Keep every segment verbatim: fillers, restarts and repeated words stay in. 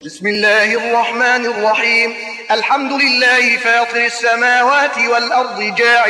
بسم الله الرحمن الرحيم. الحمد لله فاطر السماوات والأرض جاعل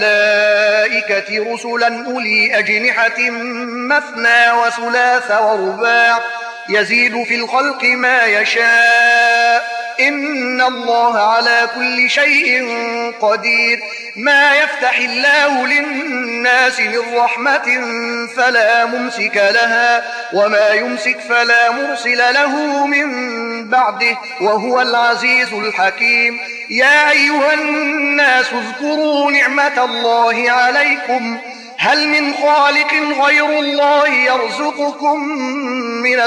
الملائكة رسلا أولي أجنحة مثنى وثلاث ورباع يزيد في الخلق ما يشاء إن الله على كل شيء قدير. ما يفتح الله للناس من رحمة فلا ممسك لها وما يمسك فلا مرسل له من بعده وهو العزيز الحكيم. يا أيها الناس اذكروا نعمة الله عليكم هل من خالق غير الله يرزقكم من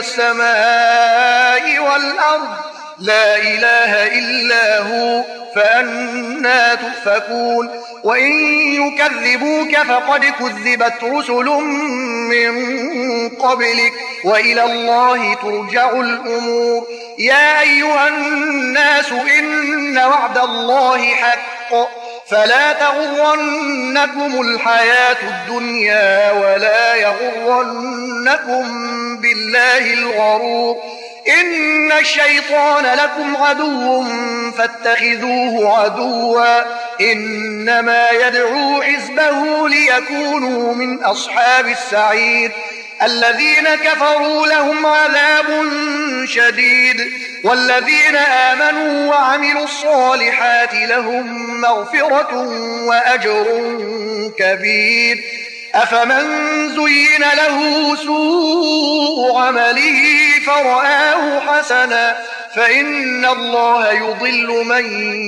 السماء والأرض لا إله إلا هو فأنى تؤفكون. وإن يكذبوك فقد كذبت رسل من قبلك وإلى الله ترجع الأمور. يا أيها الناس إن وعد الله حق فلا تغرنكم الحياة الدنيا ولا يغرنكم بالله الغرور. إن الشيطان لكم عدو فاتخذوه عدوا إنما يدعو حزبه ليكونوا من أصحاب السعير. الذين كفروا لهم عذاب شديد والذين آمنوا وعملوا الصالحات لهم مغفرة وأجر كبير. أفمن زين له سوء عمله فرآه حسنا فإن الله يضل من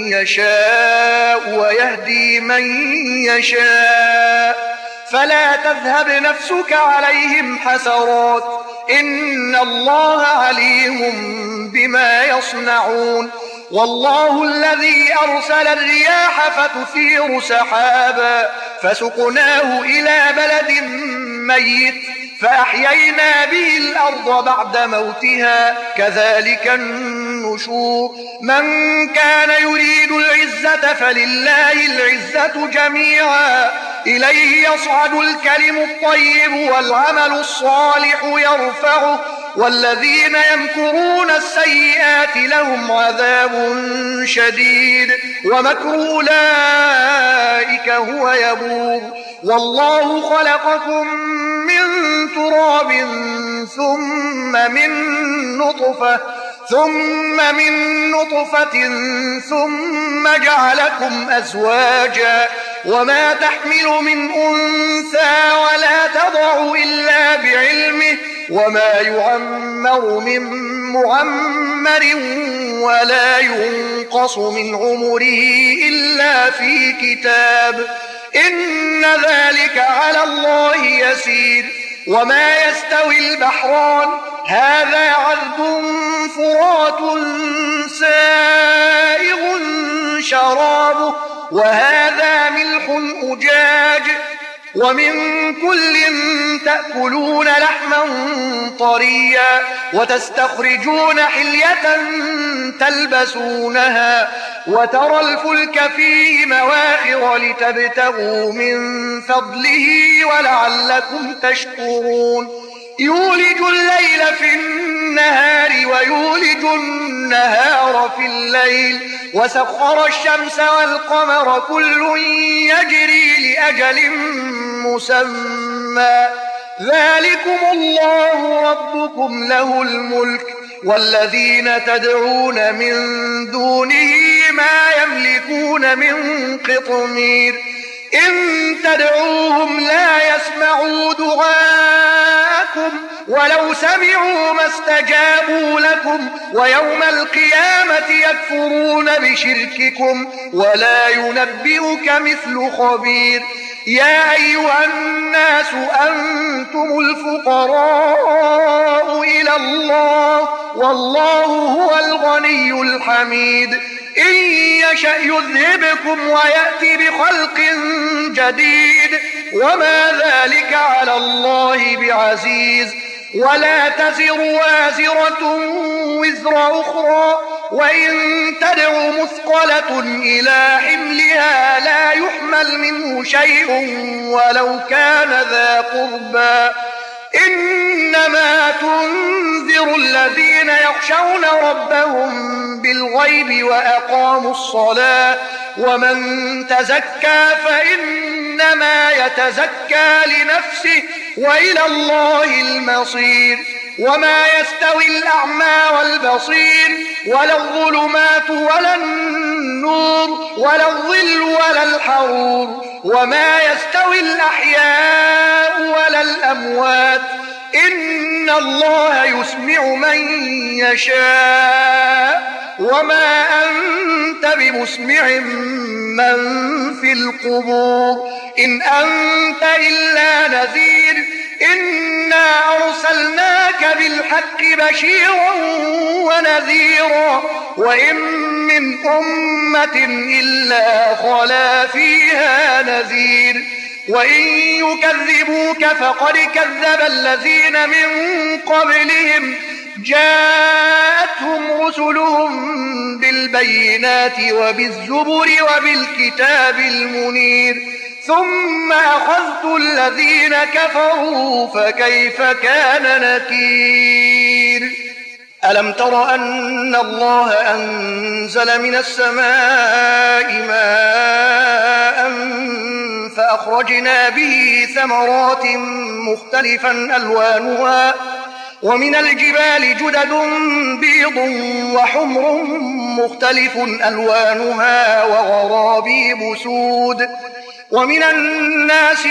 يشاء ويهدي من يشاء فلا تذهب نفسك عليهم حسرات إن الله عليم بما يصنعون. والله الذي أرسل الرياح فتثير سحابا فسقناه إلى بلد ميت فأحيينا به الأرض بعد موتها كذلك النشور. من كان يريد العزة فلله العزة جميعا إليه يصعد الكلم الطيب والعمل الصالح يرفعه والذين يمكرون السيئات لهم عذاب شديد ومكر أولئك هو يبور. والله خلقكم من تراب ثم من نطفة ثم من نطفة ثم جعلكم أزواجا وما تحمل من أنثى ولا تضع إلا بعلمه وما يعمر من معمر ولا ينقص من عمره إلا في كتاب إن ذلك على الله يسير. وما يستوي البحران هذا عذب فرات سائغ شرابه وهذا ملح أجاج ومن كل تأكلون لحما طريا وتستخرجون حلية تلبسونها وترى الفلك فيه مواخر لتبتغوا من فضله ولعلكم تشكرون. يولج الليل في النهار ويولج النهار في الليل وسخر الشمس والقمر كل يجري لأجل مسمى ذلكم الله ربكم له الملك والذين تدعون من دونه ما يملكون من قطمير. إن تدعوهم لا يسمعوا دعاءكم ولو سمعوا ما استجابوا لكم ويوم القيامة يكفرون بشرككم ولا ينبئك مثل خبير. يا أيها الناس أنتم الفقراء إلى الله والله هو الغني الحميد. إن يشأ يذهبكم ويأتي بخلق جديد وما ذلك على الله بعزيز. ولا تزر وازرة وزر أخرى وإن تدع مثقلة إلى حملها لا يحمل منه شيء ولو كان ذا قربى. إن إنما تنذر الذين يخشون ربهم بالغيب وأقاموا الصلاة ومن تزكى فإنما يتزكى لنفسه وإلى الله المصير وما يستوي الأعمى والبصير ولا الظلمات ولا النور ولا الظل ولا الحرور وما يستوي الأحياء ولا الأموات إن الله يسمع من يشاء وما أنت بمسمع من في القبور إن أنت إلا نذير إنا أرسلناك بالحق بشيرا ونذيرا وإن من أمة إلا خلا فيها نذير وإن يكذبوك فقد كذب الذين من قبلهم جاءتهم رسلهم بالبينات وبالزبر وبالكتاب المنير ثم أخذت الذين كفروا فكيف كان نكير ألم تر أن الله أنزل من السماء ماء فأخرجنا به ثمرات مختلفا ألوانها ومن الجبال جدد بيض وحمر مختلف ألوانها وغرابيب سود ومن الناس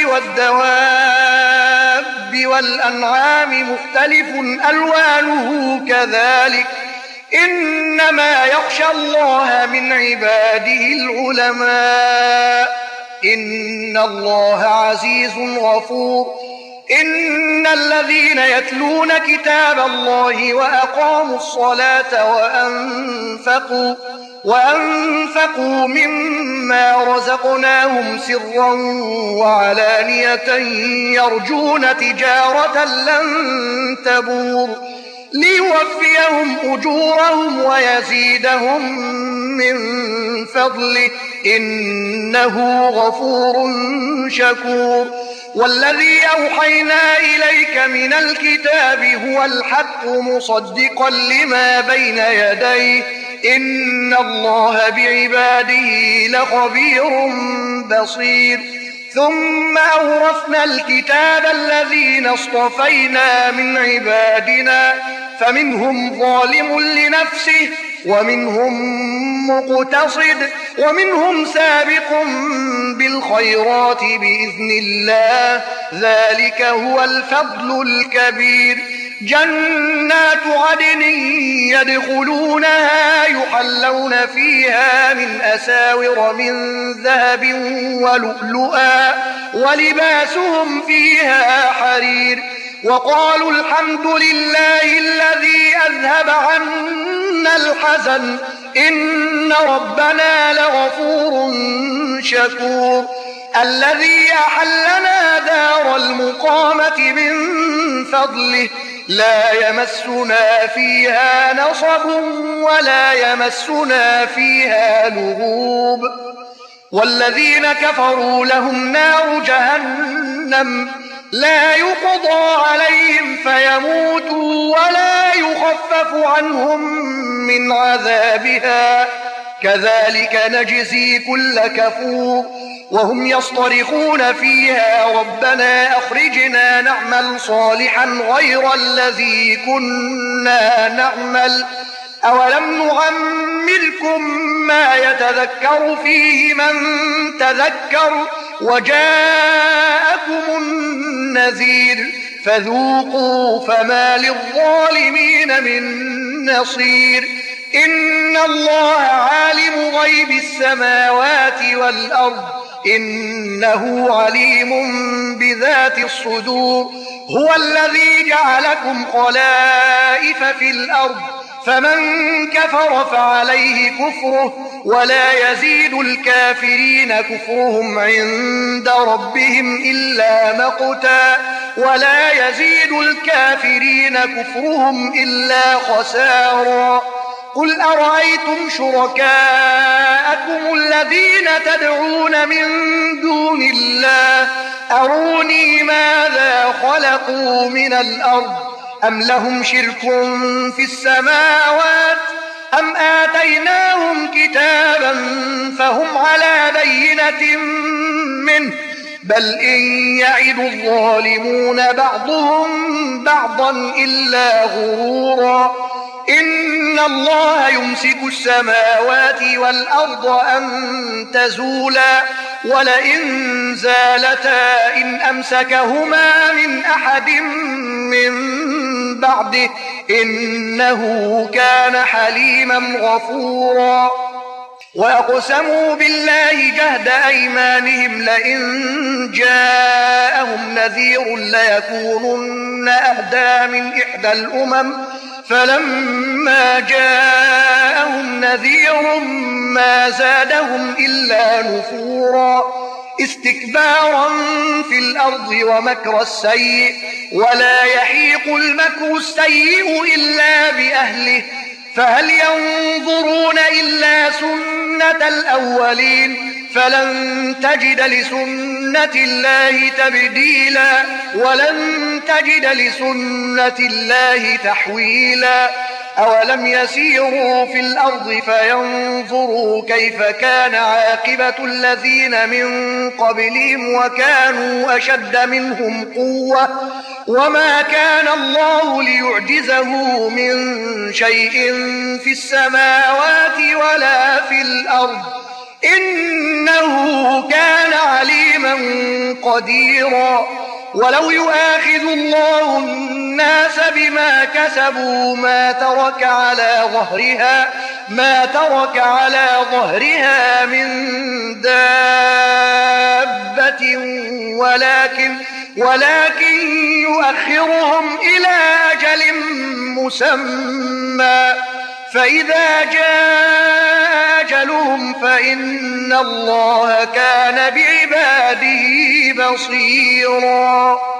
والدواب والأنعام مختلف ألوانه كذلك إنما يخشى الله من عباده العلماء إن الله عزيز غفور إن الذين يتلون كتاب الله وأقاموا الصلاة وأنفقوا وأنفقوا مما رزقناهم سرا وعلانية يرجون تجارة لن تبور ليوفيهم أجورهم ويزيدهم من فضله إنه غفور شكور والذي أوحينا إليك من الكتاب هو الحق مصدقا لما بين يديه إن الله بعباده لخبير بصير ثم أورثنا الكتاب الذين اصطفينا من عبادنا فمنهم ظالم لنفسه ومنهم مقتصد ومنهم سابق بالخيرات بإذن الله ذلك هو الفضل الكبير جنات عدن يدخلونها يحلون فيها من أساور من ذهب ولؤلؤا ولباسهم فيها حرير وقالوا الحمد لله الذي أذهب عنا الحزن إن ربنا لغفور شكور الذي أحلنا دار المقامة من فضله لا يمسنا فيها نصب ولا يمسنا فيها لغوب والذين كفروا لهم نار جهنم لا يقضى عليهم فيموتوا ولا يخفف عنهم من عذابها كذلك نجزي كل كفور وهم يصطرخون فيها ربنا أخرجنا نعمل صالحا غير الذي كنا نعمل أولم نعمركم ما يتذكر فيه من تذكر وجاءكم النذير فذوقوا فما للظالمين من نصير إن الله عالم غيب السماوات والأرض إنه عليم بذات الصدور هو الذي جعلكم خلائف في الأرض فمن كفر فعليه كفره ولا يزيد الكافرين كفرهم عند ربهم إلا مقتا ولا يزيد الكافرين كفرهم إلا خسارا قل أرأيتم شركاءكم الذين تدعون من دون الله أروني ماذا خلقوا من الأرض أم لهم شرك في السماوات أم آتيناهم كتابا فهم على بينة منه بل إن يعد الظالمون بعضهم بعضا إلا غرورا إن الله يمسك السماوات والأرض أن تزولا ولئن زالتا إن أمسكهما من أحد من بعده إنه كان حليما غفورا وأقسموا بالله جهد أيمانهم لئن جاءهم نذير ليكونن أهدى من إحدى الأمم فلما جاءهم نذير ما زادهم إلا نفورا استكبارا في الأرض ومكر السيء ولا يحيق المكر السيء إلا بأهله فهل ينظرون إلا سنة الأولين فلن تجد لسنة الله تبديلا ولن تجد لسنة الله تحويلا أولم يسيروا في الأرض فينظروا كيف كان عاقبة الذين من قبلهم وكانوا أشد منهم قوة وما كان الله ليعجزه من شيء في السماوات ولا في الأرض إنه كان عليما قديرا ولو يؤاخذ الله الناس بما كسبوا ما ترك على ظهرها ما ترك على ظهرها من دابة ولكن ولكن يؤخرهم إلى أجل مسمى فإذا جاء أجلهم فإن الله كان بعباده بصيرا